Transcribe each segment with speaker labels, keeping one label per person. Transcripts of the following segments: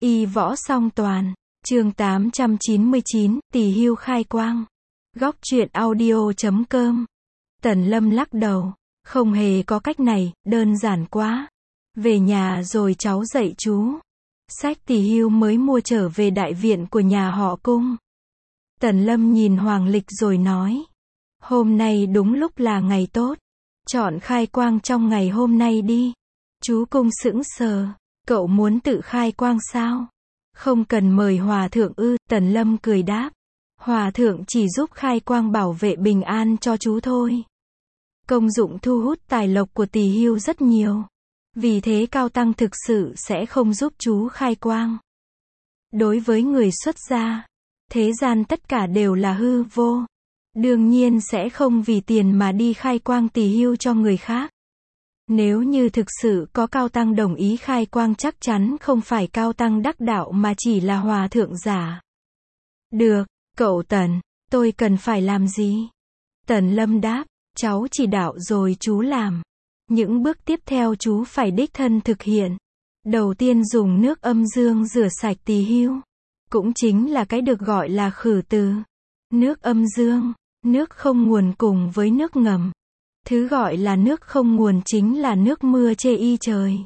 Speaker 1: Y võ song toàn. Chương 899, Tỳ hưu khai quang. Góc truyện audio.com. Tần Lâm lắc đầu. Không hề có cách này, đơn giản quá. Về nhà rồi cháu dạy chú. Sách tỳ hưu mới mua trở về đại viện của nhà họ Cung. Tần Lâm nhìn Hoàng Lịch rồi nói. Hôm nay đúng lúc là ngày tốt. Chọn khai quang trong ngày hôm nay đi. Chú Cung sững sờ. Cậu muốn tự khai quang sao? Không cần mời hòa thượng ư? Tần Lâm cười đáp. Hòa thượng chỉ giúp khai quang bảo vệ bình an cho chú thôi. Công dụng thu hút tài lộc của tỳ hưu rất nhiều. Vì thế cao tăng thực sự sẽ không giúp chú khai quang. Đối với người xuất gia, thế gian tất cả đều là hư vô. Đương nhiên sẽ không vì tiền mà đi khai quang tỳ hưu cho người khác. Nếu như thực sự có cao tăng đồng ý khai quang chắc chắn không phải cao tăng đắc đạo mà chỉ là hòa thượng giả. Được, cậu Tần, tôi cần phải làm gì? Tần Lâm đáp, cháu chỉ đạo rồi chú làm. Những bước tiếp theo chú phải đích thân thực hiện. Đầu tiên dùng nước âm dương rửa sạch tỳ hưu. Cũng chính là cái được gọi là khử từ. Nước âm dương, nước không nguồn cùng với nước ngầm. Thứ gọi là nước không nguồn chính là nước mưa chê y trời.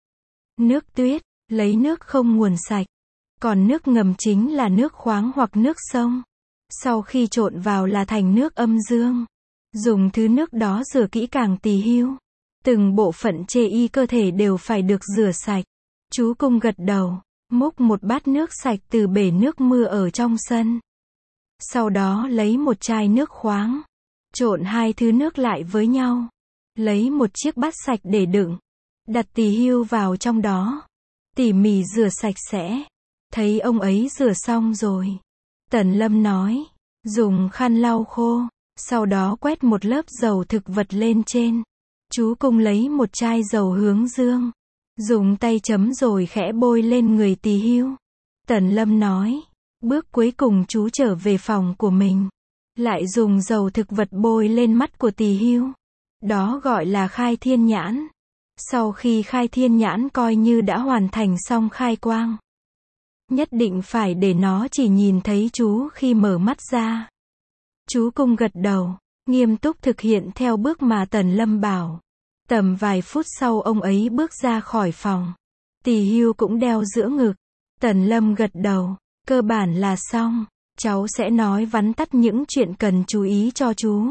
Speaker 1: Nước tuyết, lấy nước không nguồn sạch. Còn nước ngầm chính là nước khoáng hoặc nước sông. Sau khi trộn vào là thành nước âm dương. Dùng thứ nước đó rửa kỹ càng tỳ hưu. Từng bộ phận chê y cơ thể đều phải được rửa sạch. Chú Cung gật đầu, múc một bát nước sạch từ bể nước mưa ở trong sân. Sau đó lấy một chai nước khoáng. Trộn hai thứ nước lại với nhau. Lấy một chiếc bát sạch để đựng. Đặt tỳ hưu vào trong đó. Tỉ mỉ rửa sạch sẽ. Thấy ông ấy rửa xong rồi. Tần Lâm nói. Dùng khăn lau khô. Sau đó quét một lớp dầu thực vật lên trên. Chú Cung lấy một chai dầu hướng dương. Dùng tay chấm rồi khẽ bôi lên người tỳ hưu. Tần Lâm nói. Bước cuối cùng chú trở về phòng của mình. Lại dùng dầu thực vật bôi lên mắt của tỳ hưu. Đó gọi là khai thiên nhãn. Sau khi khai thiên nhãn coi như đã hoàn thành xong khai quang. Nhất định phải để nó chỉ nhìn thấy chú khi mở mắt ra. Chú Cung gật đầu, nghiêm túc thực hiện theo bước mà Tần Lâm bảo. Tầm vài phút sau ông ấy bước ra khỏi phòng. Tỳ hưu cũng đeo giữa ngực. Tần Lâm gật đầu, cơ bản là xong. Cháu sẽ nói vắn tắt những chuyện cần chú ý cho chú.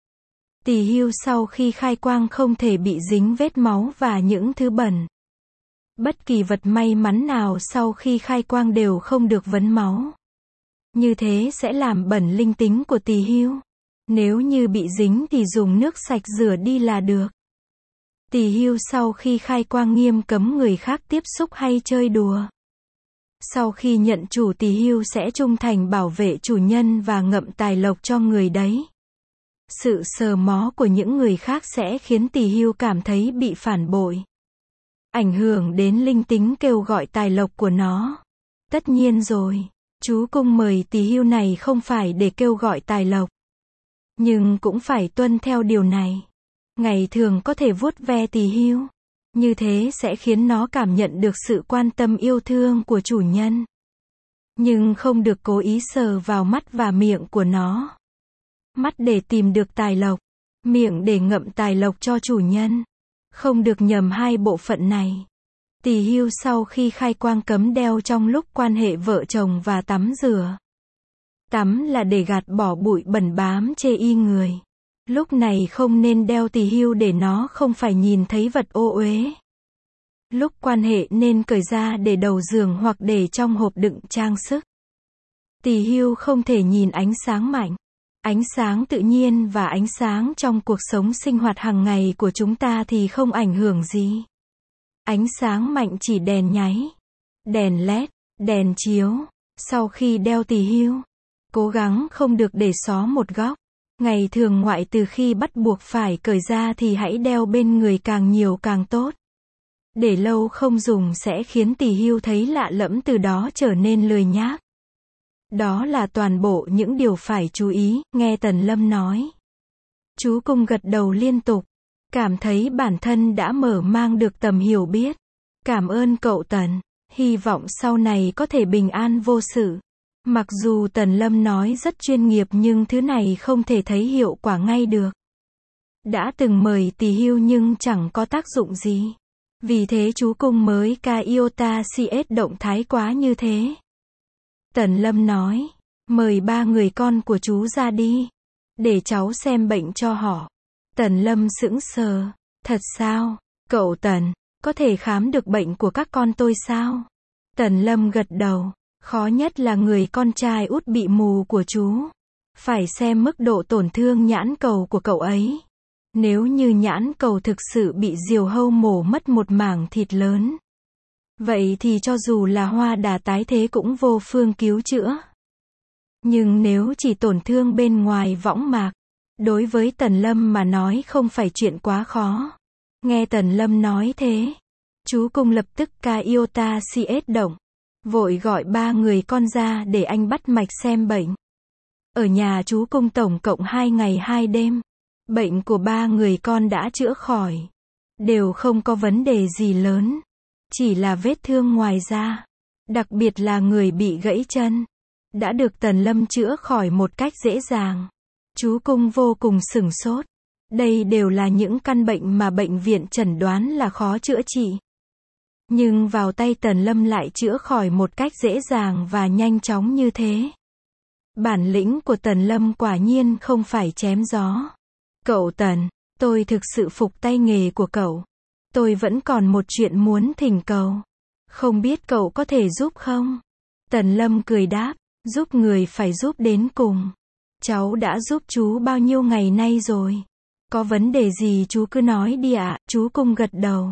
Speaker 1: Tỳ hưu sau khi khai quang không thể bị dính vết máu và những thứ bẩn. Bất kỳ vật may mắn nào sau khi khai quang đều không được vấn máu. Như thế sẽ làm bẩn linh tính của tỳ hưu. Nếu như bị dính thì dùng nước sạch rửa đi là được. Tỳ hưu sau khi khai quang nghiêm cấm người khác tiếp xúc hay chơi đùa. Sau khi nhận chủ tỳ hưu sẽ trung thành bảo vệ chủ nhân và ngậm tài lộc cho người đấy. Sự sờ mó của những người khác sẽ khiến tỳ hưu cảm thấy bị phản bội. Ảnh hưởng đến linh tính kêu gọi tài lộc của nó. Tất nhiên rồi, chú Cung mời tỳ hưu này không phải để kêu gọi tài lộc. Nhưng cũng phải tuân theo điều này. Ngày thường có thể vuốt ve tỳ hưu. Như thế sẽ khiến nó cảm nhận được sự quan tâm yêu thương của chủ nhân. Nhưng không được cố ý sờ vào mắt và miệng của nó. Mắt để tìm được tài lộc. Miệng để ngậm tài lộc cho chủ nhân. Không được nhầm hai bộ phận này. Tỳ hưu sau khi khai quang cấm đeo trong lúc quan hệ vợ chồng và tắm rửa. Tắm là để gạt bỏ bụi bẩn bám chê y người. Lúc này không nên đeo tỳ hưu để nó không phải nhìn thấy vật ô uế. Lúc quan hệ nên cởi ra để đầu giường hoặc để trong hộp đựng trang sức. Tỳ hưu không thể nhìn ánh sáng mạnh. Ánh sáng tự nhiên và ánh sáng trong cuộc sống sinh hoạt hàng ngày của chúng ta thì không ảnh hưởng gì. Ánh sáng mạnh chỉ đèn nháy, đèn led, đèn chiếu. Sau khi đeo tỳ hưu, cố gắng không được để xó một góc. Ngày thường ngoại trừ khi bắt buộc phải cởi ra thì hãy đeo bên người càng nhiều càng tốt. Để lâu không dùng sẽ khiến tỳ hưu thấy lạ lẫm từ đó trở nên lười nhác. Đó là toàn bộ những điều phải chú ý, nghe Tần Lâm nói. Chú Cung gật đầu liên tục, cảm thấy bản thân đã mở mang được tầm hiểu biết. Cảm ơn cậu Tần. Hy vọng sau này có thể bình an vô sự. Mặc dù Tần Lâm nói rất chuyên nghiệp nhưng thứ này không thể thấy hiệu quả ngay được. Đã từng mời tỳ hưu nhưng chẳng có tác dụng gì. Vì thế chú cung mới ca iota CS động thái quá như thế. Tần Lâm nói, mời 3 người con của chú ra đi, để cháu xem bệnh cho họ. Tần Lâm sững sờ, thật sao, cậu Tần, có thể khám được bệnh của các con tôi sao? Tần Lâm gật đầu, khó nhất là người con trai út bị mù của chú. Phải xem mức độ tổn thương nhãn cầu của cậu ấy. Nếu như nhãn cầu thực sự bị diều hâu mổ mất một mảng thịt lớn, vậy thì cho dù là hoa đà tái thế cũng vô phương cứu chữa. Nhưng nếu chỉ tổn thương bên ngoài võng mạc, đối với Tần Lâm mà nói không phải chuyện quá khó. Nghe Tần Lâm nói thế, chú cung lập tức ca iota CS động, vội gọi 3 người con ra để anh bắt mạch xem bệnh. Ở nhà chú cung tổng cộng 2 ngày 2 đêm, bệnh của 3 người con đã chữa khỏi, đều không có vấn đề gì lớn, chỉ là vết thương ngoài da, đặc biệt là người bị gãy chân, đã được Tần Lâm chữa khỏi một cách dễ dàng. Chú cung vô cùng sửng sốt. Đây đều là những căn bệnh mà bệnh viện chẩn đoán là khó chữa trị. Nhưng vào tay Tần Lâm lại chữa khỏi một cách dễ dàng và nhanh chóng như thế. Bản lĩnh của Tần Lâm quả nhiên không phải chém gió. Cậu Tần, tôi thực sự phục tay nghề của cậu. Tôi vẫn còn một chuyện muốn thỉnh cầu. Không biết cậu có thể giúp không? Tần Lâm cười đáp, giúp người phải giúp đến cùng. Cháu đã giúp chú bao nhiêu ngày nay rồi. Có vấn đề gì chú cứ nói đi ạ, chú cung gật đầu.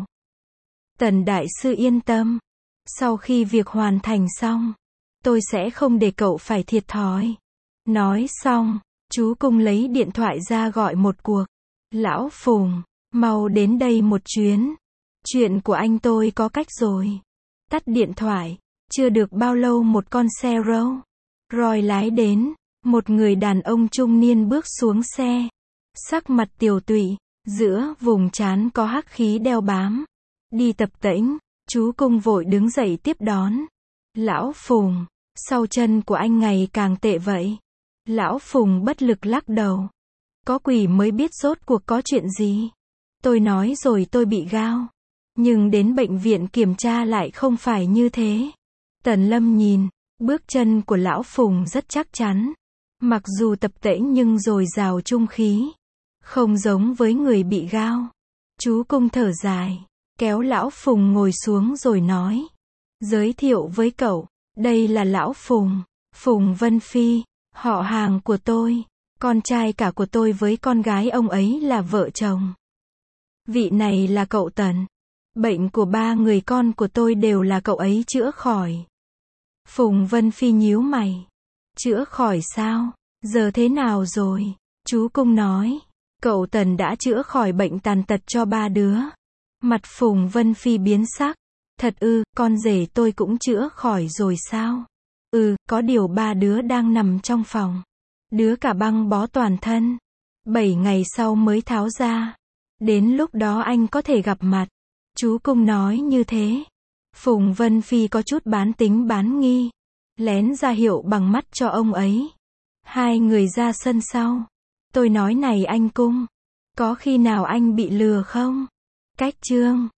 Speaker 1: Tần đại sư yên tâm. Sau khi việc hoàn thành xong, tôi sẽ không để cậu phải thiệt thòi. Nói xong, chú cung lấy điện thoại ra gọi một cuộc. Lão Phùng, mau đến đây một chuyến. Chuyện của anh tôi có cách rồi. Tắt điện thoại. Chưa được bao lâu một con xe Rolls Royce lái đến. Một người đàn ông trung niên bước xuống xe. Sắc mặt tiều tụy, giữa vùng trán có hắc khí đeo bám. Đi tập tễnh, chú cung vội đứng dậy tiếp đón. Lão Phùng, sau chân của anh ngày càng tệ vậy. Lão Phùng bất lực lắc đầu. Có quỷ mới biết rốt cuộc có chuyện gì. Tôi nói rồi tôi bị gao. Nhưng đến bệnh viện kiểm tra lại không phải như thế. Tần Lâm nhìn, bước chân của Lão Phùng rất chắc chắn. Mặc dù tập tễnh nhưng dồi dào trung khí. Không giống với người bị gao. Chú cung thở dài, kéo Lão Phùng ngồi xuống rồi nói. Giới thiệu với cậu, đây là Lão Phùng, Phùng Vân Phi, họ hàng của tôi. Con trai cả của tôi với con gái ông ấy là vợ chồng. Vị này là cậu Tần. Bệnh của 3 người con của tôi đều là cậu ấy chữa khỏi. Phùng Vân Phi nhíu mày. Chữa khỏi sao? Giờ thế nào rồi? Chú cung nói. Cậu Tần đã chữa khỏi bệnh tàn tật cho 3 đứa. Mặt Phùng Vân Phi biến sắc. Thật ư, con rể tôi cũng chữa khỏi rồi sao? Có điều 3 đứa đang nằm trong phòng. Đứa cả băng bó toàn thân. 7 ngày sau mới tháo ra. Đến lúc đó anh có thể gặp mặt. Chú cung nói như thế. Phùng Vân Phi có chút bán tính bán nghi. Lén ra hiệu bằng mắt cho ông ấy. Hai người ra sân sau. Tôi nói này anh cung. Có khi nào anh bị lừa không? Cách chương